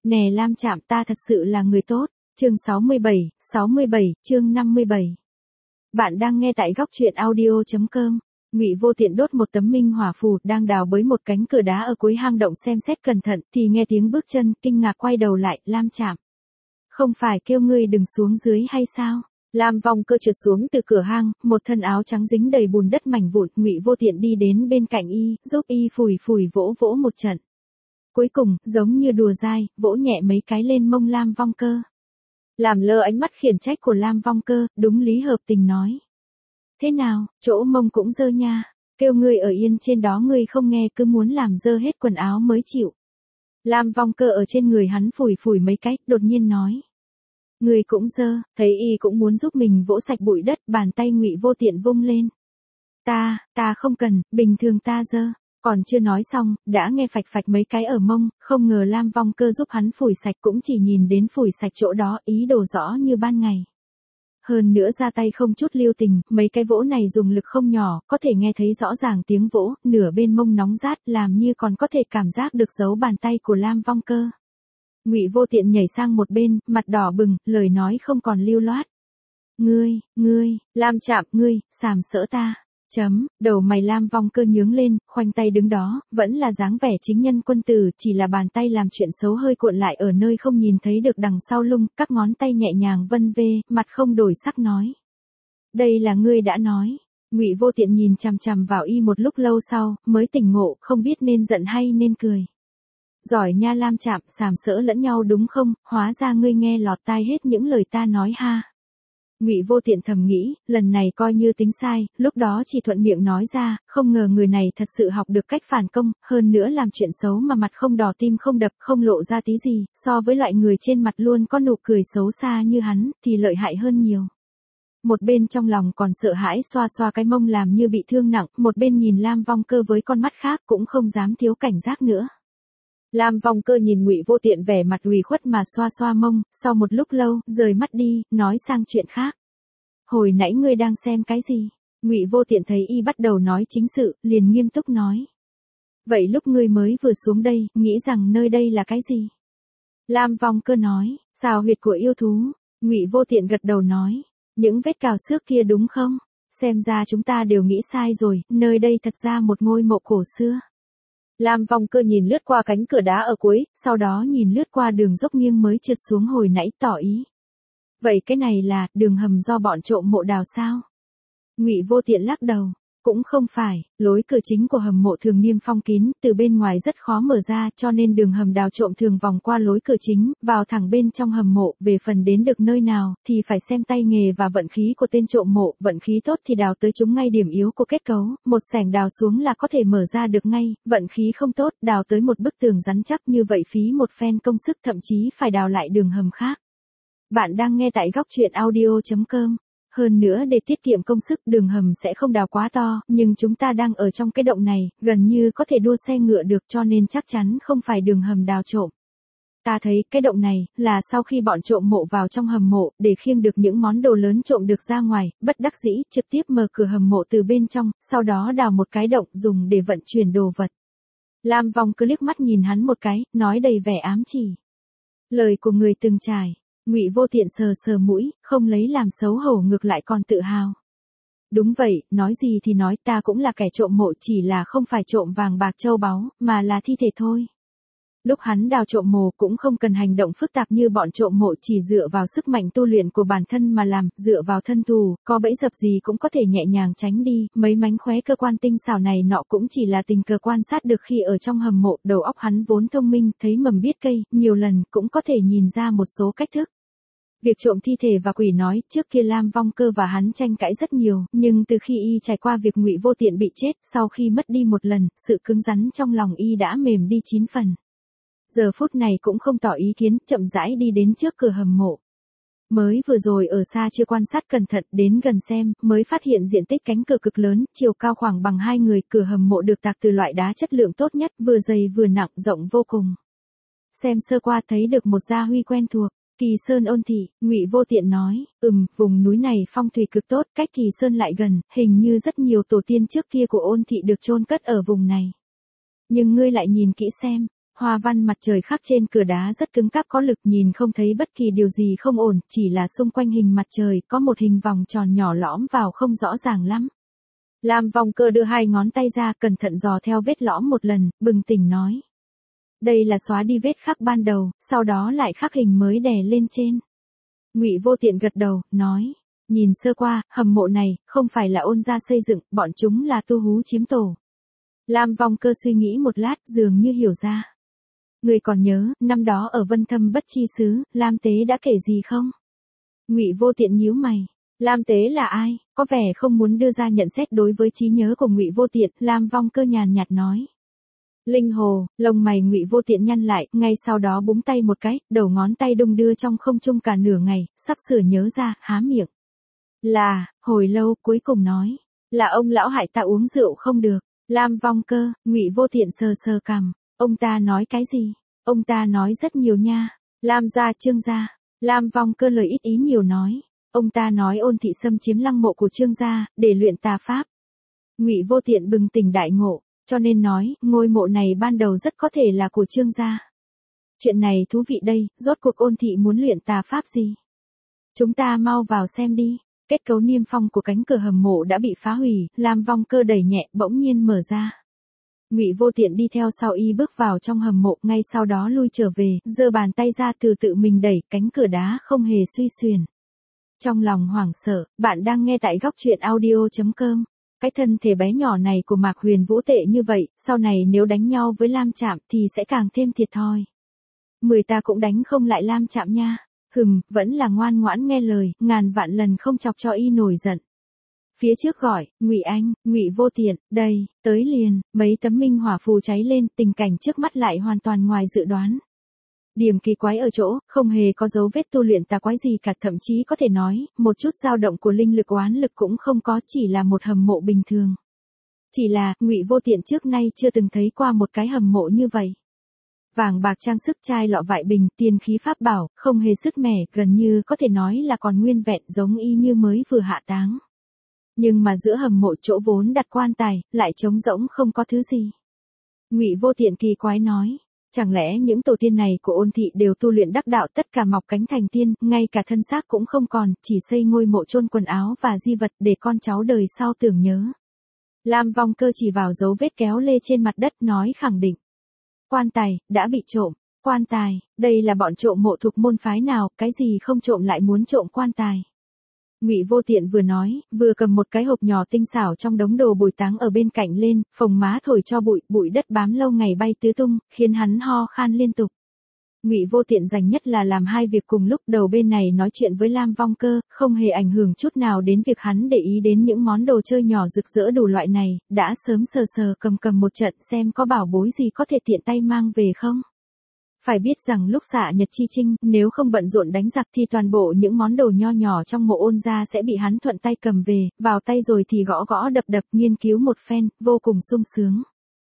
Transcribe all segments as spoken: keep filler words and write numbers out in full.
Nè Lam Trạm, ta thật sự là người tốt. Chương sáu mươi bảy, sáu mươi bảy, chương năm mươi bảy. Bạn đang nghe tại góc truyện audio chấm com. Ngụy Vô Tiện đốt một tấm minh hỏa phù, đang đào bới một cánh cửa đá ở cuối hang động xem xét cẩn thận, thì nghe tiếng bước chân, kinh ngạc quay đầu lại, Lam Trạm. Không phải kêu ngươi đừng xuống dưới hay sao? Lam Vong Cơ trượt xuống từ cửa hang, một thân áo trắng dính đầy bùn đất mảnh vụn, Ngụy Vô Tiện đi đến bên cạnh y, giúp y phủi phủi vỗ vỗ một trận. Cuối cùng, giống như đùa dai, vỗ nhẹ mấy cái lên mông Lam Vong Cơ. Làm lơ ánh mắt khiển trách của Lam Vong Cơ, đúng lý hợp tình nói. Thế nào, chỗ mông cũng dơ nha, kêu ngươi ở yên trên đó ngươi không nghe, cứ muốn làm dơ hết quần áo mới chịu. Lam Vong Cơ ở trên người hắn phủi phủi mấy cái, đột nhiên nói. Ngươi cũng dơ, thấy y cũng muốn giúp mình vỗ sạch bụi đất, bàn tay Ngụy Vô Tiện vung lên. Ta, ta không cần, bình thường ta dơ. Còn chưa nói xong, đã nghe phạch phạch mấy cái ở mông, không ngờ Lam Vong Cơ giúp hắn phủi sạch, cũng chỉ nhìn đến phủi sạch chỗ đó, ý đồ rõ như ban ngày. Hơn nữa ra tay không chút lưu tình, mấy cái vỗ này dùng lực không nhỏ, có thể nghe thấy rõ ràng tiếng vỗ, nửa bên mông nóng rát, làm như còn có thể cảm giác được dấu bàn tay của Lam Vong Cơ. Ngụy Vô Tiện nhảy sang một bên, mặt đỏ bừng, lời nói không còn lưu loát. Ngươi, ngươi, Lam Trạm, ngươi, sàm sỡ ta. Chấm, đầu mày Lam Vong Cơ nhướng lên, khoanh tay đứng đó, vẫn là dáng vẻ chính nhân quân tử, chỉ là bàn tay làm chuyện xấu hơi cuộn lại ở nơi không nhìn thấy được đằng sau lưng, các ngón tay nhẹ nhàng vân vê, mặt không đổi sắc nói. Đây là ngươi đã nói. Ngụy Vô Tiện nhìn chằm chằm vào y một lúc lâu sau, mới tỉnh ngộ, không biết nên giận hay nên cười. Giỏi nha Lam Trạm, sàm sỡ lẫn nhau đúng không, hóa ra ngươi nghe lọt tai hết những lời ta nói ha. Ngụy Vô Tiện thầm nghĩ, lần này coi như tính sai, lúc đó chỉ thuận miệng nói ra, không ngờ người này thật sự học được cách phản công, hơn nữa làm chuyện xấu mà mặt không đỏ tim không đập, không lộ ra tí gì, so với loại người trên mặt luôn có nụ cười xấu xa như hắn, thì lợi hại hơn nhiều. Một bên trong lòng còn sợ hãi xoa xoa cái mông làm như bị thương nặng, một bên nhìn Lam Vong Cơ với con mắt khác cũng không dám thiếu cảnh giác nữa. Lam Vong Cơ nhìn Ngụy Vô Tiện vẻ mặt ủy khuất mà xoa xoa mông, sau một lúc lâu, rời mắt đi, nói sang chuyện khác. Hồi nãy ngươi đang xem cái gì? Ngụy Vô Tiện thấy y bắt đầu nói chính sự, liền nghiêm túc nói. Vậy lúc ngươi mới vừa xuống đây, nghĩ rằng nơi đây là cái gì? Lam Vong Cơ nói, xào huyệt của yêu thú. Ngụy Vô Tiện gật đầu nói, những vết cào xước kia đúng không? Xem ra chúng ta đều nghĩ sai rồi, nơi đây thật ra một ngôi mộ cổ xưa. Lam Vong Cơ nhìn lướt qua cánh cửa đá ở cuối, sau đó nhìn lướt qua đường dốc nghiêng mới trượt xuống hồi nãy tỏ ý. Vậy cái này là đường hầm do bọn trộm mộ đào sao? Ngụy Vô Tiện lắc đầu, cũng không phải, lối cửa chính của hầm mộ thường niêm phong kín, từ bên ngoài rất khó mở ra, cho nên đường hầm đào trộm thường vòng qua lối cửa chính, vào thẳng bên trong hầm mộ, về phần đến được nơi nào, thì phải xem tay nghề và vận khí của tên trộm mộ, vận khí tốt thì đào tới chúng ngay điểm yếu của kết cấu, một xẻng đào xuống là có thể mở ra được ngay, vận khí không tốt, đào tới một bức tường rắn chắc như vậy phí một phen công sức, thậm chí phải đào lại đường hầm khác. Bạn đang nghe tại góc truyện audio chấm com. Hơn nữa để tiết kiệm công sức, đường hầm sẽ không đào quá to, nhưng chúng ta đang ở trong cái động này, gần như có thể đua xe ngựa được, cho nên chắc chắn không phải đường hầm đào trộm. Ta thấy cái động này là sau khi bọn trộm mộ vào trong hầm mộ, để khiêng được những món đồ lớn trộm được ra ngoài, bất đắc dĩ trực tiếp mở cửa hầm mộ từ bên trong, sau đó đào một cái động dùng để vận chuyển đồ vật. Lam Vong cứ liếc mắt nhìn hắn một cái, nói đầy vẻ ám chỉ. Lời của người từng trải. Ngụy Vô Tiện sờ sờ mũi, không lấy làm xấu hổ, ngược lại còn tự hào. Đúng vậy, nói gì thì nói, ta cũng là kẻ trộm mộ, chỉ là không phải trộm vàng bạc châu báu, mà là thi thể thôi. Lúc hắn đào trộm mộ cũng không cần hành động phức tạp như bọn trộm mộ, chỉ dựa vào sức mạnh tu luyện của bản thân mà làm, dựa vào thân thủ, có bẫy dập gì cũng có thể nhẹ nhàng tránh đi, mấy mánh khóe cơ quan tinh xảo này nọ cũng chỉ là tình cờ quan sát được khi ở trong hầm mộ, đầu óc hắn vốn thông minh, thấy mầm biết cây, nhiều lần cũng có thể nhìn ra một số cách thức. Việc trộm thi thể và quỷ nói, trước kia Lam Vong Cơ và hắn tranh cãi rất nhiều, nhưng từ khi y trải qua việc Ngụy Vô Tiện bị chết, sau khi mất đi một lần, sự cứng rắn trong lòng y đã mềm đi chín phần. Giờ phút này cũng không tỏ ý kiến, chậm rãi đi đến trước cửa hầm mộ. Mới vừa rồi ở xa chưa quan sát cẩn thận, đến gần xem, mới phát hiện diện tích cánh cửa cực lớn, chiều cao khoảng bằng hai người, cửa hầm mộ được tạc từ loại đá chất lượng tốt nhất, vừa dày vừa nặng, rộng vô cùng. Xem sơ qua thấy được một gia huy quen thuộc. Kỳ Sơn Ôn Thị, Ngụy Vô Tiện nói, ừm, vùng núi này phong thủy cực tốt, cách Kỳ Sơn lại gần, hình như rất nhiều tổ tiên trước kia của Ôn Thị được chôn cất ở vùng này. Nhưng ngươi lại nhìn kỹ xem, hoa văn mặt trời khắc trên cửa đá rất cứng cáp có lực, nhìn không thấy bất kỳ điều gì không ổn, chỉ là xung quanh hình mặt trời có một hình vòng tròn nhỏ lõm vào không rõ ràng lắm. Lam Vong Cơ đưa hai ngón tay ra, cẩn thận dò theo vết lõm một lần, bừng tỉnh nói. Đây là xóa đi vết khắc ban đầu, sau đó lại khắc hình mới đè lên trên. Ngụy Vô Tiện gật đầu, nói. Nhìn sơ qua, hầm mộ này, không phải là ôn gia xây dựng, bọn chúng là tu hú chiếm tổ. Lam Vong Cơ suy nghĩ một lát, dường như hiểu ra. Người còn nhớ, năm đó ở Vân Thâm Bất Chi Xứ, Lam Tế đã kể gì không? Ngụy Vô Tiện nhíu mày. Lam Tế là ai? Có vẻ không muốn đưa ra nhận xét đối với trí nhớ của Ngụy Vô Tiện, Lam Vong Cơ nhàn nhạt nói. Linh hồ, lông mày Ngụy Vô Tiện nhăn lại, ngay sau đó búng tay một cái, đầu ngón tay đung đưa trong không trung cả nửa ngày, sắp sửa nhớ ra, há miệng. Là, hồi lâu, cuối cùng nói, là ông lão hại ta uống rượu không được. Lam Vong Cơ, Ngụy Vô Tiện sờ sờ cằm, ông ta nói cái gì? Ông ta nói rất nhiều nha. Lam gia Trương gia. Lam Vong Cơ lời ít ý nhiều nói, ông ta nói Ôn thị xâm chiếm lăng mộ của Trương gia để luyện tà pháp. Ngụy Vô Tiện bừng tỉnh đại ngộ, cho nên nói, ngôi mộ này ban đầu rất có thể là của Trương gia. Chuyện này thú vị đây, rốt cuộc Ôn thị muốn luyện tà pháp gì? Chúng ta mau vào xem đi. Kết cấu niêm phong của cánh cửa hầm mộ đã bị phá hủy, Lam Vong Cơ đẩy nhẹ, bỗng nhiên mở ra. Ngụy Vô Tiện đi theo sau y bước vào trong hầm mộ, ngay sau đó lui trở về, giơ bàn tay ra từ tự mình đẩy, cánh cửa đá không hề suy xuyển. Trong lòng hoảng sợ, bạn đang nghe tại góc truyện audio chấm com. Cái thân thể bé nhỏ này của Mạc Huyền Vũ tệ như vậy, sau này nếu đánh nhau với Lam Trạm thì sẽ càng thêm thiệt thòi. Mười ta cũng đánh không lại Lam Trạm nha. Hừm, vẫn là ngoan ngoãn nghe lời, ngàn vạn lần không chọc cho y nổi giận. Phía trước gọi, Ngụy Anh, Ngụy Vô Tiện, đây, tới liền, mấy tấm minh hỏa phù cháy lên, tình cảnh trước mắt lại hoàn toàn ngoài dự đoán. Điểm kỳ quái ở chỗ, không hề có dấu vết tu luyện tà quái gì cả, thậm chí có thể nói, một chút dao động của linh lực oán lực cũng không có, chỉ là một hầm mộ bình thường. Chỉ là, Ngụy Vô Tiện trước nay chưa từng thấy qua một cái hầm mộ như vậy. Vàng bạc trang sức, chai lọ vại bình, tiên khí pháp bảo, không hề sứt mẻ, gần như có thể nói là còn nguyên vẹn, giống y như mới vừa hạ táng. Nhưng mà giữa hầm mộ chỗ vốn đặt quan tài, lại trống rỗng không có thứ gì. Ngụy Vô Tiện kỳ quái nói, chẳng lẽ những tổ tiên này của Ôn thị đều tu luyện đắc đạo, tất cả mọc cánh thành tiên, ngay cả thân xác cũng không còn, chỉ xây ngôi mộ chôn quần áo và di vật để con cháu đời sau tưởng nhớ. Lam Vong Cơ chỉ vào dấu vết kéo lê trên mặt đất nói khẳng định. Quan tài, đã bị trộm. Quan tài, đây là bọn trộm mộ thuộc môn phái nào, cái gì không trộm lại muốn trộm quan tài. Ngụy Vô Tiện vừa nói, vừa cầm một cái hộp nhỏ tinh xảo trong đống đồ bồi táng ở bên cạnh lên, phồng má thổi cho bụi, bụi đất bám lâu ngày bay tứ tung, khiến hắn ho khan liên tục. Ngụy Vô Tiện dành nhất là làm hai việc cùng lúc, đầu bên này nói chuyện với Lam Vong Cơ, không hề ảnh hưởng chút nào đến việc hắn để ý đến những món đồ chơi nhỏ rực rỡ đủ loại này, đã sớm sờ sờ cầm cầm một trận xem có bảo bối gì có thể tiện tay mang về không. Phải biết rằng lúc xạ nhật chi chinh, nếu không bận rộn đánh giặc thì toàn bộ những món đồ nho nhỏ trong mộ Ôn gia sẽ bị hắn thuận tay cầm về, vào tay rồi thì gõ gõ đập đập, nghiên cứu một phen, vô cùng sung sướng.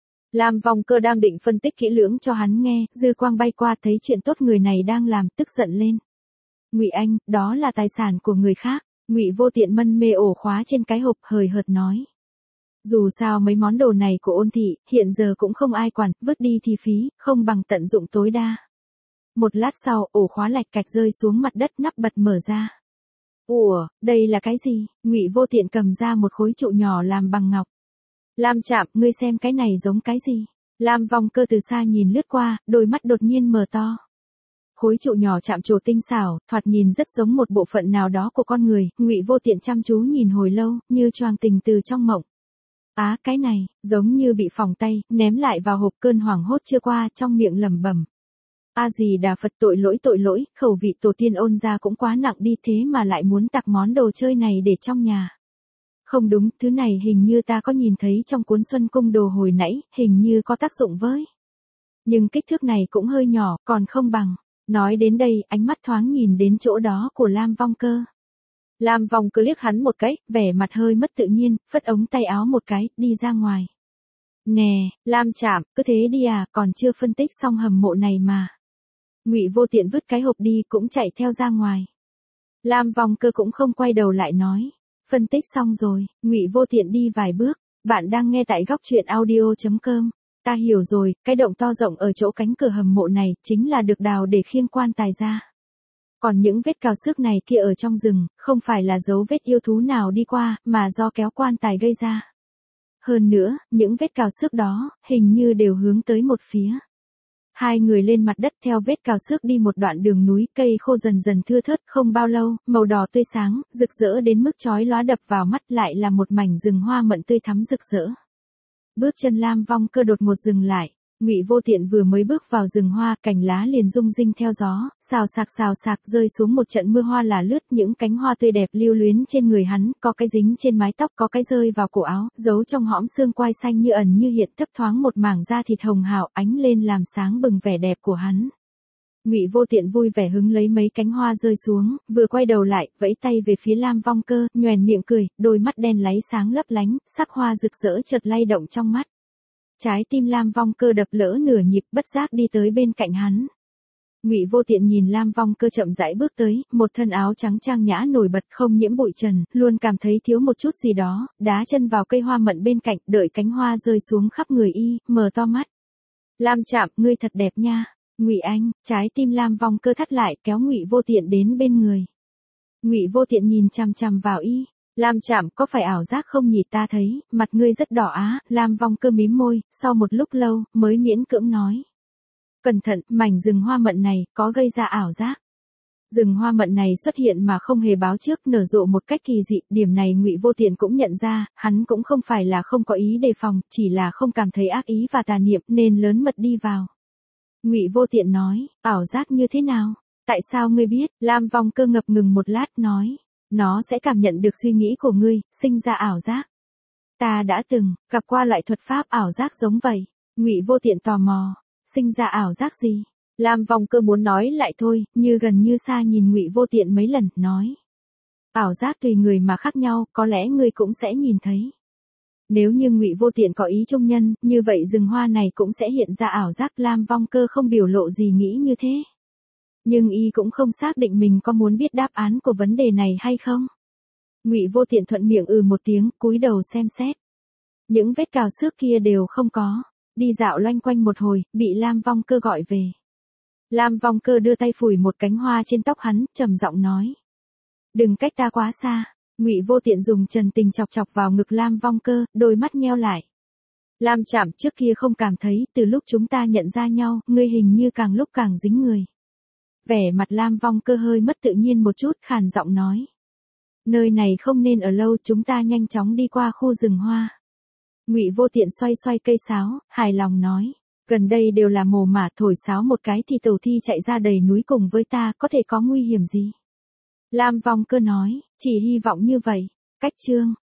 Lam Vong Cơ đang định phân tích kỹ lưỡng cho hắn nghe, dư quang bay qua thấy chuyện tốt người này đang làm, tức giận lên. Ngụy Anh, đó là tài sản của người khác. Ngụy Vô Tiện mân mê ổ khóa trên cái hộp, hời hợt nói. Dù sao mấy món đồ này của Ôn thị, hiện giờ cũng không ai quản, vứt đi thì phí, không bằng tận dụng tối đa. Một lát sau, ổ khóa lạch cạch rơi xuống mặt đất, nắp bật mở ra. Ủa, đây là cái gì? Ngụy Vô Tiện cầm ra một khối trụ nhỏ làm bằng ngọc. Lam Trạm, ngươi xem cái này giống cái gì? Lam Vong Cơ từ xa nhìn lướt qua, đôi mắt đột nhiên mở to. Khối trụ nhỏ chạm trổ tinh xảo, thoạt nhìn rất giống một bộ phận nào đó của con người, Ngụy Vô Tiện chăm chú nhìn hồi lâu, như choàng tình từ trong mộng. Á, cái này, giống như bị phỏng tay, ném lại vào hộp, cơn hoảng hốt chưa qua, trong miệng lẩm bẩm. A Di Đà Phật, tội lỗi tội lỗi, khẩu vị tổ tiên Ôn gia cũng quá nặng đi, thế mà lại muốn tặc món đồ chơi này để trong nhà. Không đúng, thứ này hình như ta có nhìn thấy trong cuốn Xuân Cung Đồ hồi nãy, hình như có tác dụng với. Nhưng kích thước này cũng hơi nhỏ, còn không bằng. Nói đến đây, ánh mắt thoáng nhìn đến chỗ đó của Lam Vong Cơ. Lam Vong Cơ liếc hắn một cái, vẻ mặt hơi mất tự nhiên, phất ống tay áo một cái, đi ra ngoài. Nè, Lam Trạm, cứ thế đi à, còn chưa phân tích xong hầm mộ này mà. Ngụy Vô Tiện vứt cái hộp đi, cũng chạy theo ra ngoài. Lam Vong Cơ cũng không quay đầu lại nói. Phân tích xong rồi, Ngụy Vô Tiện đi vài bước, bạn đang nghe tại góc truyện audio chấm com. Ta hiểu rồi, cái động to rộng ở chỗ cánh cửa hầm mộ này, chính là được đào để khiêng quan tài ra. Còn những vết cào xước này kia ở trong rừng, không phải là dấu vết yêu thú nào đi qua, mà do kéo quan tài gây ra. Hơn nữa, những vết cào xước đó, hình như đều hướng tới một phía. Hai người lên mặt đất theo vết cào xước đi một đoạn đường núi, cây khô dần dần thưa thớt, không bao lâu, màu đỏ tươi sáng, rực rỡ đến mức chói lóa đập vào mắt, lại là một mảnh rừng hoa mận tươi thắm rực rỡ. Bước chân Lam Vong Cơ đột ngột dừng lại. Ngụy Vô Tiện vừa mới bước vào rừng hoa, cành lá liền rung rinh theo gió, xào xạc xào xạc rơi xuống một trận mưa hoa là lướt, những cánh hoa tươi đẹp lưu luyến trên người hắn, có cái dính trên mái tóc, có cái rơi vào cổ áo, giấu trong hõm xương quai xanh như ẩn như hiện, thấp thoáng một mảng da thịt hồng hào ánh lên làm sáng bừng vẻ đẹp của hắn. Ngụy Vô Tiện vui vẻ hứng lấy mấy cánh hoa rơi xuống, vừa quay đầu lại, vẫy tay về phía Lam Vong Cơ, nhoẻn miệng cười, đôi mắt đen láy sáng lấp lánh, sắc hoa rực rỡ chợt lay động trong mắt. Trái tim Lam Vong Cơ đập lỡ nửa nhịp, bất giác đi tới bên cạnh hắn. Ngụy Vô Tiện nhìn Lam Vong Cơ chậm rãi bước tới, một thân áo trắng trang nhã nổi bật không nhiễm bụi trần, luôn cảm thấy thiếu một chút gì đó, đá chân vào cây hoa mận bên cạnh, đợi cánh hoa rơi xuống khắp người y, mở to mắt. Lam Trạm, ngươi thật đẹp nha. Ngụy Anh, trái tim Lam Vong Cơ thắt lại, kéo Ngụy Vô Tiện đến bên người. Ngụy Vô Tiện nhìn chằm chằm vào y. Lam Trạm, có phải ảo giác không nhỉ, ta thấy, mặt ngươi rất đỏ á, Lam Vong Cơ mím môi, sau một lúc lâu, mới miễn cưỡng nói. Cẩn thận, mảnh rừng hoa mận này, có gây ra ảo giác. Rừng hoa mận này xuất hiện mà không hề báo trước, nở rộ một cách kỳ dị, điểm này Ngụy Vô Tiện cũng nhận ra, hắn cũng không phải là không có ý đề phòng, chỉ là không cảm thấy ác ý và tà niệm, nên lớn mật đi vào. Ngụy Vô Tiện nói, ảo giác như thế nào? Tại sao ngươi biết? Lam Vong Cơ ngập ngừng một lát nói. Nó sẽ cảm nhận được suy nghĩ của ngươi, sinh ra ảo giác. Ta đã từng gặp qua loại thuật pháp ảo giác giống vậy. Ngụy Vô Tiện tò mò, sinh ra ảo giác gì? Lam Vong Cơ muốn nói lại thôi, như gần như xa nhìn Ngụy Vô Tiện mấy lần, nói. Ảo giác tùy người mà khác nhau, có lẽ ngươi cũng sẽ nhìn thấy. Nếu như Ngụy Vô Tiện có ý trung nhân, như vậy rừng hoa này cũng sẽ hiện ra ảo giác. Lam Vong Cơ không biểu lộ gì nghĩ như thế. Nhưng y cũng không xác định mình có muốn biết đáp án của vấn đề này hay không. Ngụy Vô Tiện thuận miệng ừ một tiếng, cúi đầu xem xét. Những vết cào xước kia đều không có. Đi dạo loanh quanh một hồi, bị Lam Vong Cơ gọi về. Lam Vong Cơ đưa tay phủi một cánh hoa trên tóc hắn, trầm giọng nói. Đừng cách ta quá xa. Ngụy Vô Tiện dùng trần tình chọc chọc vào ngực Lam Vong Cơ, đôi mắt nheo lại. Lam Trạm, trước kia không cảm thấy, từ lúc chúng ta nhận ra nhau, ngươi hình như càng lúc càng dính người. Vẻ mặt Lam Vong Cơ hơi mất tự nhiên một chút, khàn giọng nói. Nơi này không nên ở lâu, chúng ta nhanh chóng đi qua khu rừng hoa. Ngụy Vô Tiện xoay xoay cây sáo, hài lòng nói. Gần đây đều là mồ mả, thổi sáo một cái thì tàu thi chạy ra đầy núi cùng với ta, có thể có nguy hiểm gì? Lam Vong Cơ nói, chỉ hy vọng như vậy. Cách chương.